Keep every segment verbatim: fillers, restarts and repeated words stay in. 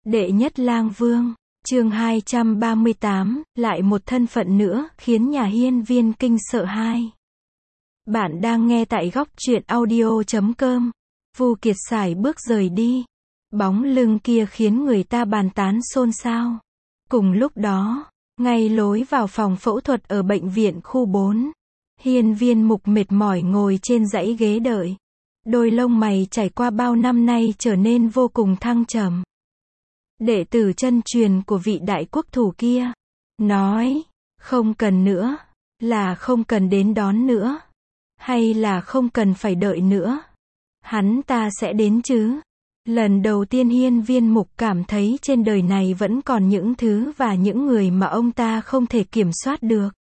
Đệ nhất lang vương, chương hai trăm ba mươi tám, lại một thân phận nữa, khiến nhà hiên viên kinh sợ hai. Bạn đang nghe tại góc truyện audio chấm com. Vu Kiệt sải bước rời đi. Bóng lưng kia khiến người ta bàn tán xôn xao. Cùng lúc đó, ngay lối vào phòng phẫu thuật ở bệnh viện khu bốn, hiên viên mục mệt mỏi ngồi trên dãy ghế đợi. Đôi lông mày trải qua bao năm nay trở nên vô cùng thăng trầm. Đệ tử chân truyền của vị đại quốc thủ kia nói, không cần nữa, là không cần đến đón nữa, hay là không cần phải đợi nữa. Hắn ta sẽ đến chứ. Lần đầu tiên hiên viên mục cảm thấy trên đời này vẫn còn những thứ và những người mà ông ta không thể kiểm soát được.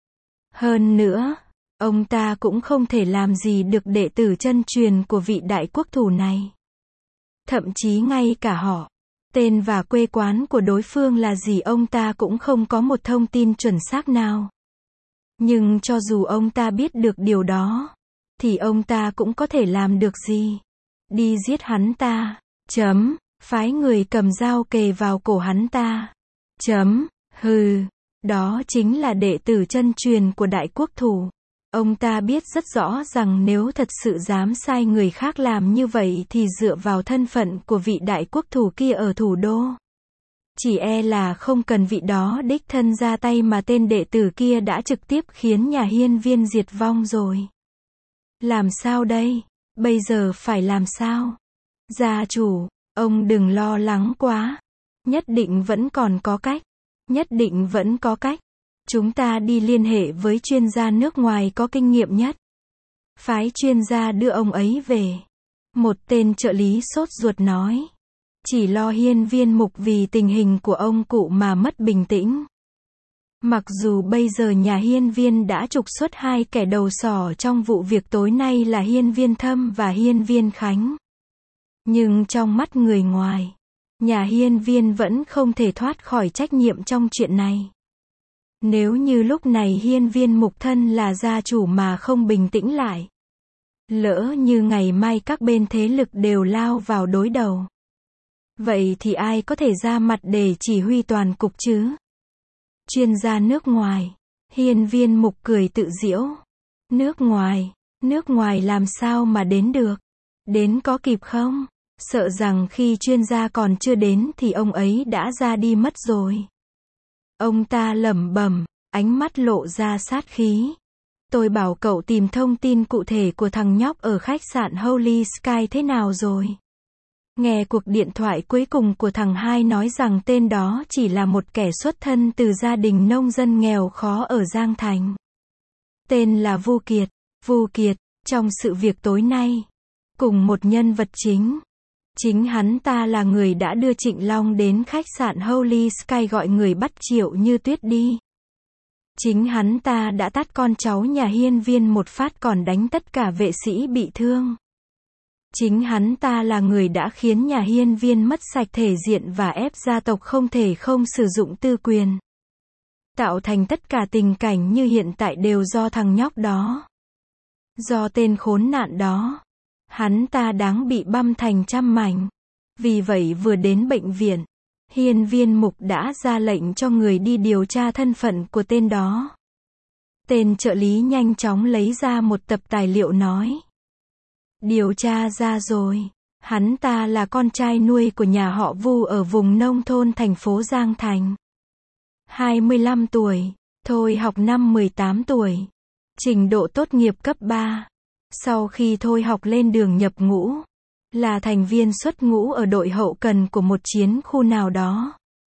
Hơn nữa, ông ta cũng không thể làm gì được đệ tử chân truyền của vị đại quốc thủ này. Thậm chí ngay cả họ, tên và quê quán của đối phương là gì ông ta cũng không có một thông tin chuẩn xác nào. Nhưng cho dù ông ta biết được điều đó, thì ông ta cũng có thể làm được gì? Đi giết hắn ta. Chấm. Phái người cầm dao kề vào cổ hắn ta. Chấm. Hừ. Đó chính là đệ tử chân truyền của đại quốc thủ. Ông ta biết rất rõ rằng nếu thật sự dám sai người khác làm như vậy thì dựa vào thân phận của vị đại quốc thủ kia ở thủ đô, chỉ e là không cần vị đó đích thân ra tay mà tên đệ tử kia đã trực tiếp khiến nhà hiên viên diệt vong rồi. Làm sao đây? Bây giờ phải làm sao? Gia chủ, ông đừng lo lắng quá. Nhất định vẫn còn có cách. Nhất định vẫn có cách. Chúng ta đi liên hệ với chuyên gia nước ngoài có kinh nghiệm nhất. Phái chuyên gia đưa ông ấy về. Một tên trợ lý sốt ruột nói. Chỉ lo hiên viên mục vì tình hình của ông cụ mà mất bình tĩnh. Mặc dù bây giờ nhà hiên viên đã trục xuất hai kẻ đầu sỏ trong vụ việc tối nay là hiên viên thâm và hiên viên khánh. Nhưng trong mắt người ngoài, nhà hiên viên vẫn không thể thoát khỏi trách nhiệm trong chuyện này. Nếu như lúc này hiên viên mục thân là gia chủ mà không bình tĩnh lại, lỡ như ngày mai các bên thế lực đều lao vào đối đầu, vậy thì ai có thể ra mặt để chỉ huy toàn cục chứ? Chuyên gia nước ngoài. Hiên viên mục cười tự giễu. Nước ngoài, nước ngoài làm sao mà đến được? Đến có kịp không? Sợ rằng khi chuyên gia còn chưa đến thì ông ấy đã ra đi mất rồi. Ông ta lẩm bẩm, ánh mắt lộ ra sát khí. Tôi bảo cậu tìm thông tin cụ thể của thằng nhóc ở khách sạn Holy Sky thế nào rồi? Nghe cuộc điện thoại cuối cùng của thằng hai nói rằng tên đó chỉ là một kẻ xuất thân từ gia đình nông dân nghèo khó ở Giang Thành. Tên là Vu Kiệt. Vu Kiệt, trong sự việc tối nay, cùng một nhân vật chính. Chính hắn ta là người đã đưa Trịnh Long đến khách sạn Holy Sky gọi người bắt Triệu Như Tuyết đi. Chính hắn ta đã tát con cháu nhà hiên viên một phát còn đánh tất cả vệ sĩ bị thương. Chính hắn ta là người đã khiến nhà hiên viên mất sạch thể diện và ép gia tộc không thể không sử dụng tư quyền. Tạo thành tất cả tình cảnh như hiện tại đều do thằng nhóc đó. Do tên khốn nạn đó. Hắn ta đáng bị băm thành trăm mảnh. Vì vậy vừa đến bệnh viện, hiên viên mục đã ra lệnh cho người đi điều tra thân phận của tên đó. Tên trợ lý nhanh chóng lấy ra một tập tài liệu nói. Điều tra ra rồi. Hắn ta là con trai nuôi của nhà họ Vu ở vùng nông thôn thành phố Giang Thành. hai mươi lăm tuổi, thôi học năm mười tám tuổi. Trình độ tốt nghiệp cấp ba. Sau khi thôi học lên đường nhập ngũ, là thành viên xuất ngũ ở đội hậu cần của một chiến khu nào đó.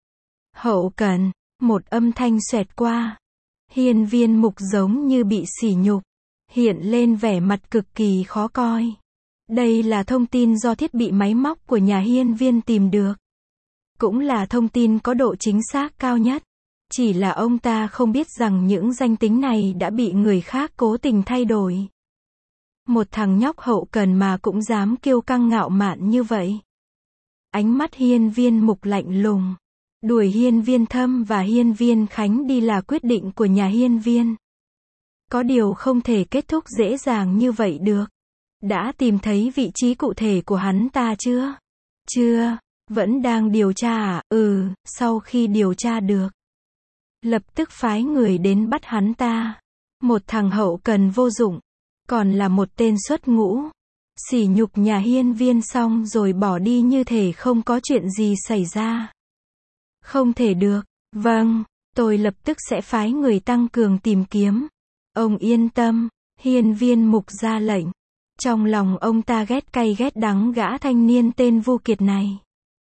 Hậu cần, một âm thanh xoẹt qua. Hiên viên mục giống như bị sỉ nhục, hiện lên vẻ mặt cực kỳ khó coi. Đây là thông tin do thiết bị máy móc của nhà hiên viên tìm được. Cũng là thông tin có độ chính xác cao nhất. Chỉ là ông ta không biết rằng những danh tính này đã bị người khác cố tình thay đổi. Một thằng nhóc hậu cần mà cũng dám kiêu căng ngạo mạn như vậy. Ánh mắt hiên viên mục lạnh lùng. Đuổi hiên viên thâm và hiên viên khánh đi là quyết định của nhà hiên viên. Có điều không thể kết thúc dễ dàng như vậy được. Đã tìm thấy vị trí cụ thể của hắn ta chưa? Chưa. Vẫn đang điều tra à? Ừ, sau khi điều tra được, lập tức phái người đến bắt hắn ta. Một thằng hậu cần vô dụng, còn là một tên xuất ngũ. Sỉ nhục nhà hiên viên xong rồi bỏ đi như thể không có chuyện gì xảy ra. Không thể được. Vâng, tôi lập tức sẽ phái người tăng cường tìm kiếm. Ông yên tâm, hiên viên mục ra lệnh. Trong lòng ông ta ghét cay ghét đắng gã thanh niên tên Vu Kiệt này.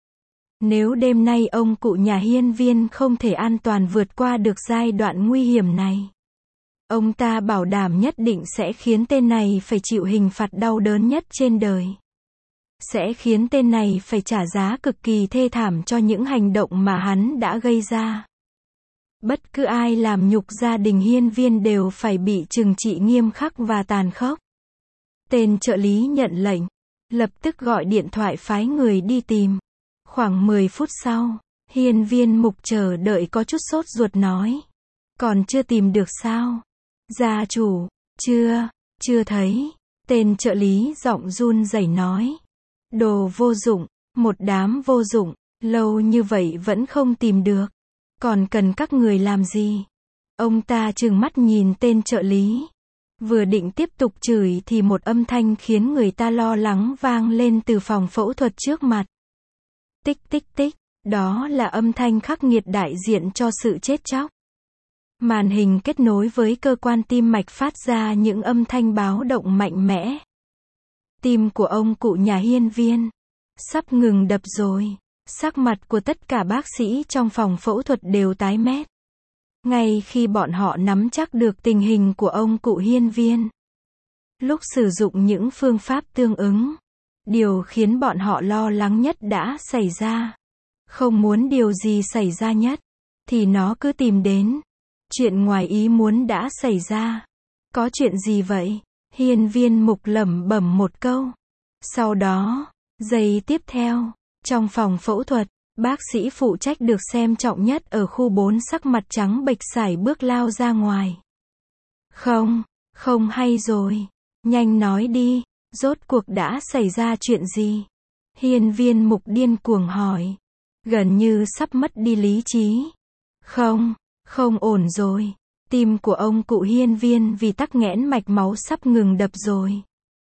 Nếu đêm nay ông cụ nhà hiên viên không thể an toàn vượt qua được giai đoạn nguy hiểm này, ông ta bảo đảm nhất định sẽ khiến tên này phải chịu hình phạt đau đớn nhất trên đời. Sẽ khiến tên này phải trả giá cực kỳ thê thảm cho những hành động mà hắn đã gây ra. Bất cứ ai làm nhục gia đình hiên viên đều phải bị trừng trị nghiêm khắc và tàn khốc. Tên trợ lý nhận lệnh, lập tức gọi điện thoại phái người đi tìm. Khoảng mười phút sau, hiên viên mục chờ đợi có chút sốt ruột nói. Còn chưa tìm được sao? Gia chủ, chưa, chưa thấy. Tên trợ lý giọng run rẩy nói. Đồ vô dụng, một đám vô dụng, lâu như vậy vẫn không tìm được. Còn cần các người làm gì? Ông ta trừng mắt nhìn tên trợ lý. Vừa định tiếp tục chửi thì một âm thanh khiến người ta lo lắng vang lên từ phòng phẫu thuật trước mặt. Tích tích tích, đó là âm thanh khắc nghiệt đại diện cho sự chết chóc. Màn hình kết nối với cơ quan tim mạch phát ra những âm thanh báo động mạnh mẽ. Tim của ông cụ nhà hiên viên sắp ngừng đập rồi. Sắc mặt của tất cả bác sĩ trong phòng phẫu thuật đều tái mét. Ngay khi bọn họ nắm chắc được tình hình của ông cụ hiên viên, lúc sử dụng những phương pháp tương ứng, điều khiến bọn họ lo lắng nhất đã xảy ra. Không muốn điều gì xảy ra nhất, thì nó cứ tìm đến. Chuyện ngoài ý muốn đã xảy ra. Có chuyện gì vậy? Hiên viên mục lẩm bẩm một câu. Sau đó, giây tiếp theo, trong phòng phẫu thuật, bác sĩ phụ trách được xem trọng nhất ở khu bốn sắc mặt trắng bệch sải bước lao ra ngoài. Không, không hay rồi. Nhanh nói đi, rốt cuộc đã xảy ra chuyện gì? Hiên viên mục điên cuồng hỏi. Gần như sắp mất đi lý trí. Không, không ổn rồi. Tim của ông cụ hiên viên vì tắc nghẽn mạch máu sắp ngừng đập rồi.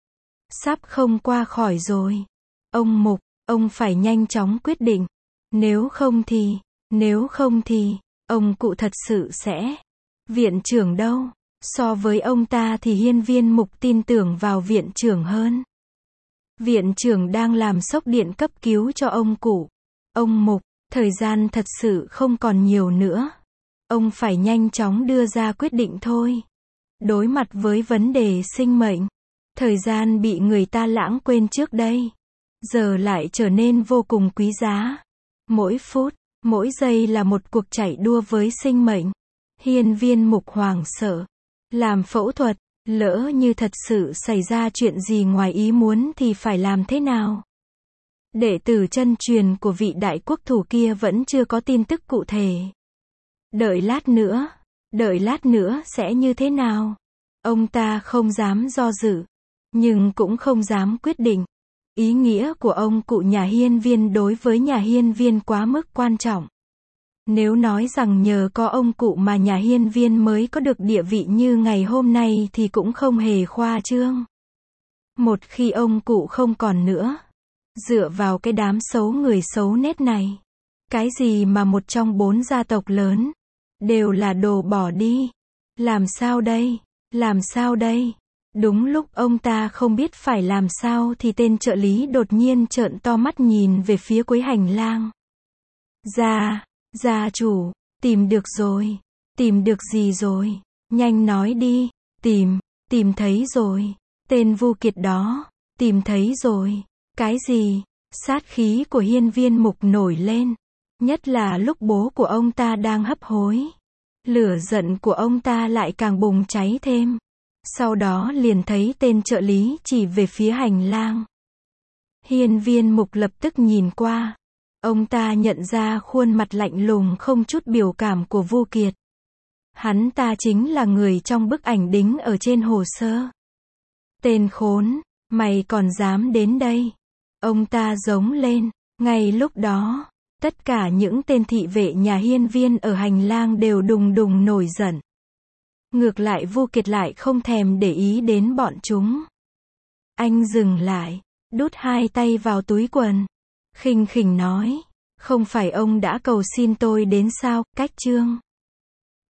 Sắp không qua khỏi rồi. Ông Mục, ông phải nhanh chóng quyết định. Nếu không thì, nếu không thì, ông cụ thật sự sẽ. Viện trưởng đâu? So với ông ta thì hiên viên mục tin tưởng vào viện trưởng hơn. Viện trưởng đang làm sốc điện cấp cứu cho ông cụ. Ông Mục, thời gian thật sự không còn nhiều nữa. Ông phải nhanh chóng đưa ra quyết định thôi. Đối mặt với vấn đề sinh mệnh, thời gian bị người ta lãng quên trước đây, giờ lại trở nên vô cùng quý giá. Mỗi phút, mỗi giây là một cuộc chạy đua với sinh mệnh. Hiên viên mục hoảng sợ. Làm phẫu thuật, lỡ như thật sự xảy ra chuyện gì ngoài ý muốn thì phải làm thế nào? Đệ tử chân truyền của vị đại quốc thủ kia vẫn chưa có tin tức cụ thể. Đợi lát nữa, đợi lát nữa sẽ như thế nào? Ông ta không dám do dự, nhưng cũng không dám quyết định. Ý nghĩa của ông cụ nhà hiên viên đối với nhà hiên viên quá mức quan trọng. Nếu nói rằng nhờ có ông cụ mà nhà hiên viên mới có được địa vị như ngày hôm nay thì cũng không hề khoa trương. Một khi ông cụ không còn nữa, dựa vào cái đám xấu người xấu nết này, cái gì mà một trong bốn gia tộc lớn, đều là đồ bỏ đi. Làm sao đây? Làm sao đây? Đúng lúc ông ta không biết phải làm sao thì tên trợ lý đột nhiên trợn to mắt nhìn về phía cuối hành lang. Gia, gia chủ, tìm được rồi. Tìm được gì rồi? Nhanh nói đi. Tìm, tìm thấy rồi. Tên Vu Kiệt đó, tìm thấy rồi. Cái gì? Sát khí của hiên viên mục nổi lên. Nhất là lúc bố của ông ta đang hấp hối. Lửa giận của ông ta lại càng bùng cháy thêm. Sau đó liền thấy tên trợ lý chỉ về phía hành lang. Hiên viên mục lập tức nhìn qua. Ông ta nhận ra khuôn mặt lạnh lùng không chút biểu cảm của Vu Kiệt. Hắn ta chính là người trong bức ảnh đính ở trên hồ sơ. Tên khốn, mày còn dám đến đây? Ông ta giống lên. Ngay lúc đó, tất cả những tên thị vệ nhà hiên viên ở hành lang đều đùng đùng nổi giận. Ngược lại Vu Kiệt lại không thèm để ý đến bọn chúng. Anh dừng lại, đút hai tay vào túi quần, khinh khỉnh nói, không phải ông đã cầu xin tôi đến sao, Cách Trương.